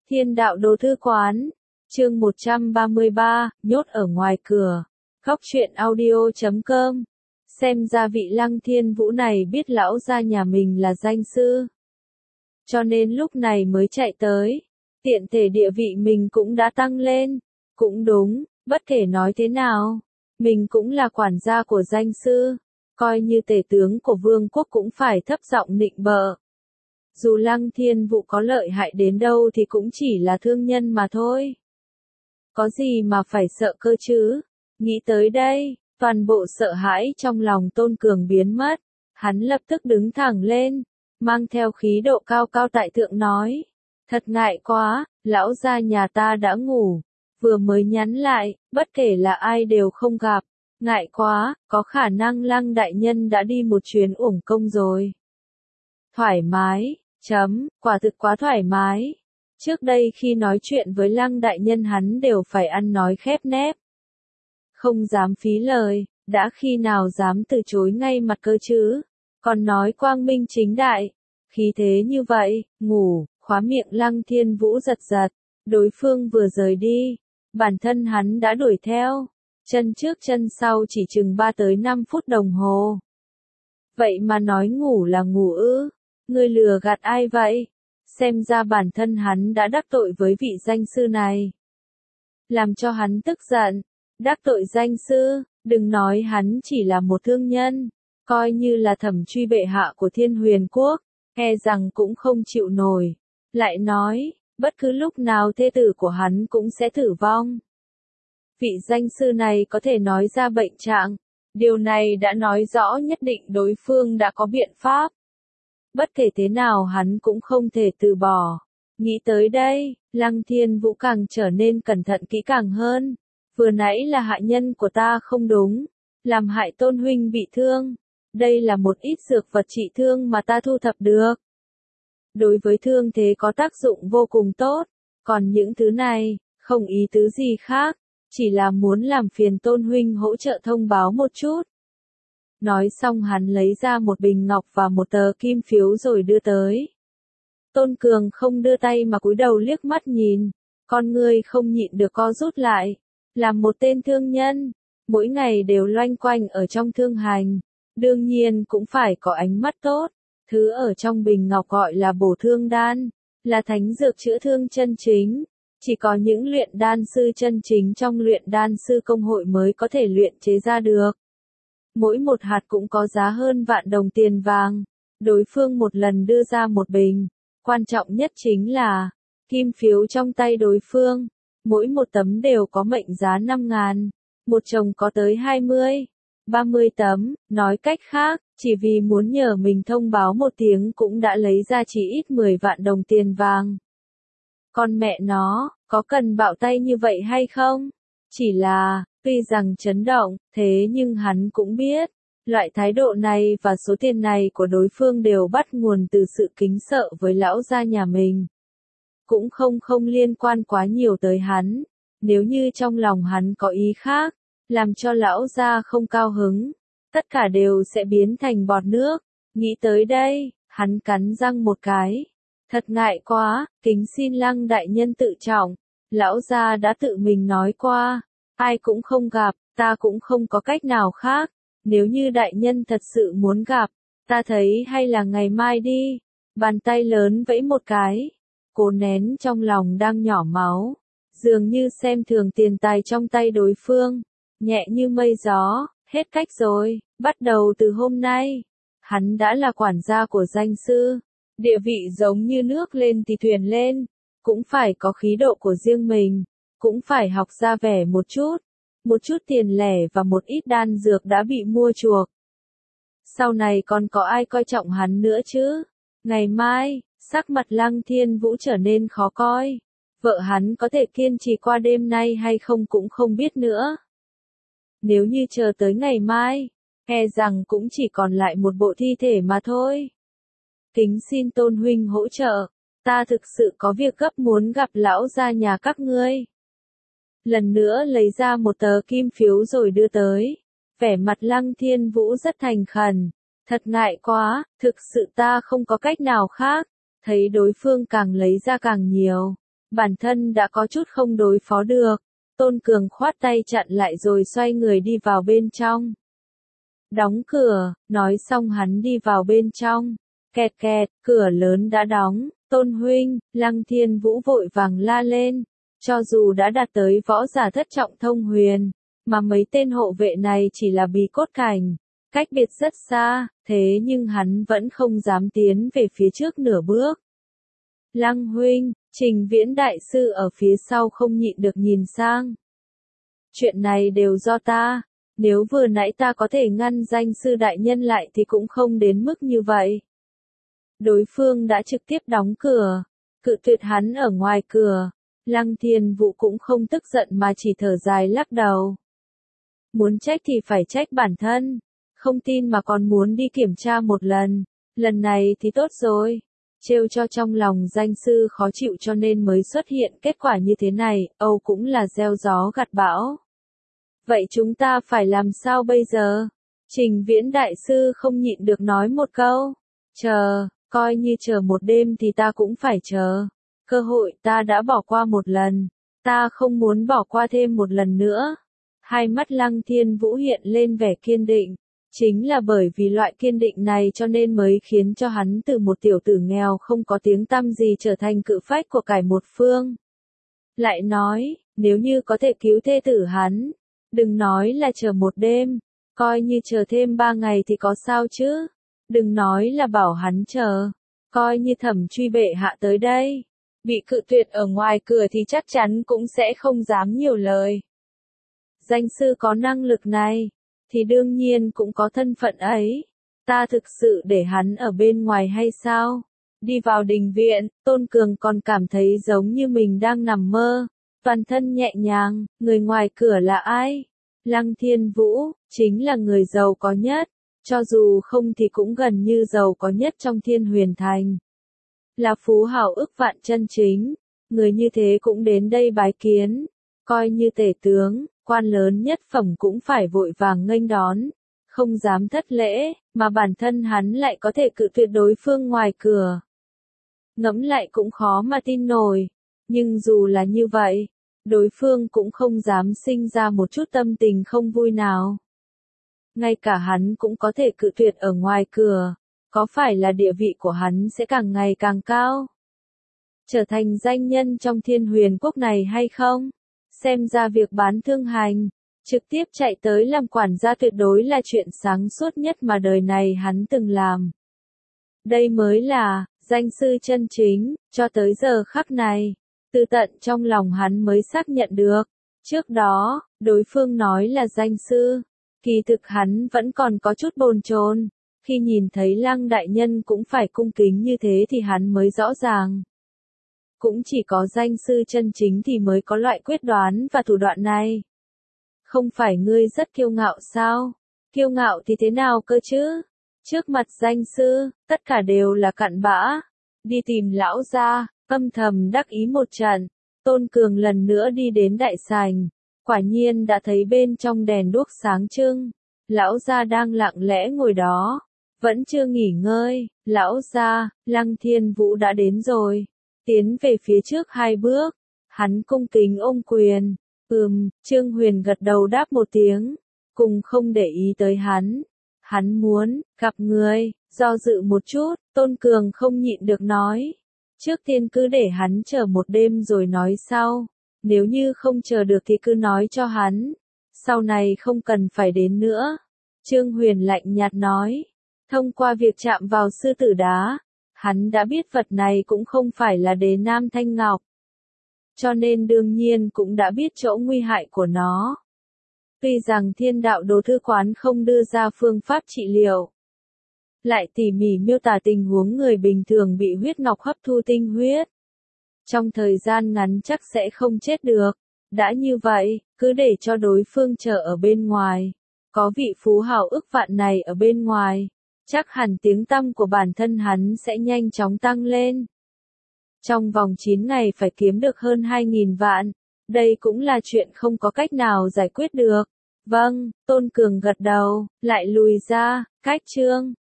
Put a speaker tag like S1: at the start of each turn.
S1: Thiên đạo đồ thư quán, chương 133, nhốt ở ngoài cửa. Góc truyện audio.com. Xem ra vị Lăng Thiên Vũ này biết lão gia nhà mình là danh sư, cho nên lúc này mới chạy tới. Tiện thể địa vị mình cũng đã tăng lên. Cũng đúng, bất kể nói thế nào, mình cũng là quản gia của danh sư, coi như tể tướng của vương quốc cũng phải thấp giọng nịnh bợ. Dù Lăng Thiên Vũ có lợi hại đến đâu thì cũng chỉ là thương nhân mà thôi. Có gì mà phải sợ cơ chứ? Nghĩ tới đây, toàn bộ sợ hãi trong lòng Tôn Cường biến mất. Hắn lập tức đứng thẳng lên, mang theo khí độ cao cao tại thượng nói. Thật ngại quá, lão gia nhà ta đã ngủ. Vừa mới nhắn lại, bất kể là ai đều không gặp. Ngại quá, có khả năng Lăng đại nhân đã đi một chuyến uổng công rồi. Thoải mái, quả thực quá thoải mái. Trước đây khi nói chuyện với Lăng đại nhân hắn đều phải ăn nói khép nép. Không dám phí lời, đã khi nào dám từ chối ngay mặt cơ chứ, còn nói quang minh chính đại. Khí thế như vậy, ngủ, khóa miệng Lăng Thiên Vũ giật giật, đối phương vừa rời đi, bản thân hắn đã đuổi theo, chân trước chân sau chỉ chừng 3 tới 5 phút đồng hồ. Vậy mà nói ngủ là ngủ ư? Ngươi lừa gạt ai vậy? Xem ra bản thân hắn đã đắc tội với vị danh sư này. Làm cho hắn tức giận. Đắc tội danh sư, đừng nói hắn chỉ là một thương nhân, coi như là Thẩm Truy bệ hạ của Thiên Huyền Quốc, e rằng cũng không chịu nổi. Lại nói, bất cứ lúc nào thê tử của hắn cũng sẽ tử vong. Vị danh sư này có thể nói ra bệnh trạng, điều này đã nói rõ nhất định đối phương đã có biện pháp. Bất kể thế nào hắn cũng không thể từ bỏ. Nghĩ tới đây, Lăng Thiên Vũ càng trở nên cẩn thận kỹ càng hơn. Vừa nãy là hạ nhân của ta không đúng, làm hại Tôn huynh bị thương. Đây là một ít dược vật trị thương mà ta thu thập được. Đối với thương thế có tác dụng vô cùng tốt, còn những thứ này, không ý tứ gì khác, chỉ là muốn làm phiền Tôn huynh hỗ trợ thông báo một chút. Nói xong hắn lấy ra một bình ngọc và một tờ kim phiếu rồi đưa tới. Tôn Cường không đưa tay mà cúi đầu liếc mắt nhìn, con ngươi không nhịn được co rút lại. Làm một tên thương nhân, mỗi ngày đều loanh quanh ở trong thương hành, đương nhiên cũng phải có ánh mắt tốt. Thứ ở trong bình ngọc gọi là bổ thương đan, là thánh dược chữa thương chân chính. Chỉ có những luyện đan sư chân chính trong luyện đan sư công hội mới có thể luyện chế ra được. Mỗi một hạt cũng có giá hơn vạn đồng tiền vàng. Đối phương một lần đưa ra một bình. Quan trọng nhất chính là, kim phiếu trong tay đối phương. Mỗi một tấm đều có mệnh giá 5.000, một chồng có tới 20, 30 tấm, nói cách khác, chỉ vì muốn nhờ mình thông báo một tiếng cũng đã lấy ra chỉ ít 10 vạn đồng tiền vàng. Con mẹ nó, có cần bạo tay như vậy hay không? Chỉ là, tuy rằng chấn động, thế nhưng hắn cũng biết, loại thái độ này và số tiền này của đối phương đều bắt nguồn từ sự kính sợ với lão gia nhà mình. Cũng không liên quan quá nhiều tới hắn, nếu như trong lòng hắn có ý khác, làm cho lão gia không cao hứng, tất cả đều sẽ biến thành bọt nước. Nghĩ tới đây, hắn cắn răng một cái. Thật ngại quá, kính xin Lăng đại nhân tự trọng, lão gia đã tự mình nói qua, ai cũng không gặp, ta cũng không có cách nào khác, nếu như đại nhân thật sự muốn gặp, ta thấy hay là ngày mai đi. Bàn tay lớn vẫy một cái. Cố nén trong lòng đang nhỏ máu, dường như xem thường tiền tài trong tay đối phương, nhẹ như mây gió, hết cách rồi, bắt đầu từ hôm nay, hắn đã là quản gia của danh sư, địa vị giống như nước lên thì thuyền lên, cũng phải có khí độ của riêng mình, cũng phải học ra vẻ một chút tiền lẻ và một ít đan dược đã bị mua chuộc. Sau này còn có ai coi trọng hắn nữa chứ? Ngày mai, sắc mặt Lăng Thiên Vũ trở nên khó coi. Vợ hắn có thể kiên trì qua đêm nay hay không cũng không biết nữa. Nếu như chờ tới ngày mai, e rằng cũng chỉ còn lại một bộ thi thể mà thôi. Kính xin Tôn huynh hỗ trợ, ta thực sự có việc gấp muốn gặp lão gia nhà các ngươi. Lần nữa lấy ra một tờ kim phiếu rồi đưa tới. Vẻ mặt Lăng Thiên Vũ rất thành khẩn. Thật ngại quá, thực sự ta không có cách nào khác. Thấy đối phương càng lấy ra càng nhiều, Bản thân đã có chút không đối phó được. Tôn Cường khoát tay chặn lại rồi xoay người đi vào bên trong. Đóng cửa, nói xong hắn đi vào bên trong. Kẹt kẹt, cửa lớn đã đóng. Tôn huynh, Lăng Thiên Vũ vội vàng la lên. Cho dù đã đạt tới võ giả thất trọng thông huyền, mà mấy tên hộ vệ này chỉ là bì cốt cảnh, cách biệt rất xa, thế nhưng hắn vẫn không dám tiến về phía trước nửa bước. Lăng huynh, Trình Viễn đại sư ở phía sau không nhịn được nhìn sang. Chuyện này đều do ta, nếu vừa nãy ta có thể ngăn danh sư đại nhân lại thì cũng không đến mức như vậy. Đối phương đã trực tiếp đóng cửa, cự tuyệt hắn ở ngoài cửa. Lăng Thiên Vũ cũng không tức giận mà chỉ thở dài lắc đầu. Muốn trách thì phải trách bản thân, không tin mà còn muốn đi kiểm tra một lần này thì tốt rồi. Trêu cho trong lòng danh sư khó chịu cho nên mới xuất hiện kết quả như thế này, Âu cũng là gieo gió gặt bão. Vậy chúng ta phải làm sao bây giờ? Trình Viễn đại sư không nhịn được nói một câu. Chờ, coi như chờ một đêm thì ta cũng phải chờ. Cơ hội ta đã bỏ qua một lần, ta không muốn bỏ qua thêm một lần nữa. Hai mắt Lăng Thiên Vũ hiện lên vẻ kiên định. Chính là bởi vì loại kiên định này cho nên mới khiến cho hắn từ một tiểu tử nghèo không có tiếng tăm gì trở thành cự phách của cải một phương. Lại nói, nếu như có thể cứu thê tử hắn, đừng nói là chờ một đêm, coi như chờ thêm 3 ngày thì có sao chứ. Đừng nói là bảo hắn chờ, coi như Thẩm Truy bệ hạ tới đây, bị cự tuyệt ở ngoài cửa thì chắc chắn cũng sẽ không dám nhiều lời. Danh sư có năng lực này, thì đương nhiên cũng có thân phận ấy. Ta thực sự để hắn ở bên ngoài hay sao? Đi vào đình viện, Tôn Cường còn cảm thấy giống như mình đang nằm mơ. Toàn thân nhẹ nhàng, người ngoài cửa là ai? Lăng Thiên Vũ, chính là người giàu có nhất. Cho dù không thì cũng gần như giàu có nhất trong Thiên Huyền Thành. Là phú hào ức vạn chân chính. Người như thế cũng đến đây bái kiến. Coi như tể tướng, quan lớn nhất phẩm cũng phải vội vàng nghênh đón, không dám thất lễ, mà bản thân hắn lại có thể cự tuyệt đối phương ngoài cửa. Ngẫm lại cũng khó mà tin nổi, nhưng dù là như vậy, đối phương cũng không dám sinh ra một chút tâm tình không vui nào. Ngay cả hắn cũng có thể cự tuyệt ở ngoài cửa, có phải là địa vị của hắn sẽ càng ngày càng cao? Trở thành danh nhân trong Thiên Huyền Quốc này hay không? Xem ra việc bán thương hành, trực tiếp chạy tới làm quản gia tuyệt đối là chuyện sáng suốt nhất mà đời này hắn từng làm. Đây mới là danh sư chân chính, cho tới giờ khắc này, từ tận trong lòng hắn mới xác nhận được. Trước đó, đối phương nói là danh sư, kỳ thực hắn vẫn còn có chút bồn chồn. Khi nhìn thấy Lăng đại nhân cũng phải cung kính như thế thì hắn mới rõ ràng. Cũng chỉ có danh sư chân chính thì mới có loại quyết đoán và thủ đoạn này. Không phải ngươi rất kiêu ngạo sao? Kiêu ngạo thì thế nào cơ chứ? Trước mặt danh sư, tất cả đều là cặn bã. Đi tìm lão gia, âm thầm đắc ý một trận. Tôn Cường lần nữa đi đến đại sảnh. Quả nhiên đã thấy bên trong đèn đuốc sáng trưng. Lão gia đang lặng lẽ ngồi đó. Vẫn chưa nghỉ ngơi. Lão gia, Lăng Thiên Vũ đã đến rồi. Tiến về phía trước 2 bước, hắn cung kính ôm quyền. Trương Huyền gật đầu đáp một tiếng, cùng không để ý tới hắn. Hắn muốn gặp người, do dự một chút, Tôn Cường không nhịn được nói. Trước tiên cứ để hắn chờ một đêm rồi nói sau. Nếu như không chờ được thì cứ nói cho hắn. Sau này không cần phải đến nữa. Trương Huyền lạnh nhạt nói. Thông qua việc chạm vào sư tử đá, hắn đã biết vật này cũng không phải là đế nam thanh ngọc. Cho nên đương nhiên cũng đã biết chỗ nguy hại của nó. Tuy rằng Thiên Đạo Đồ Thư Quán không đưa ra phương pháp trị liệu, lại tỉ mỉ miêu tả tình huống người bình thường bị huyết ngọc hấp thu tinh huyết. Trong thời gian ngắn chắc sẽ không chết được. Đã như vậy, cứ để cho đối phương chờ ở bên ngoài. Có vị phú hào ức vạn này ở bên ngoài, chắc hẳn tiếng tăm của bản thân hắn sẽ nhanh chóng tăng lên. Trong vòng 9 ngày phải kiếm được hơn 2.000 vạn. Đây cũng là chuyện không có cách nào giải quyết được. Vâng, Tôn Cường gật đầu, lại lùi ra, cách chương.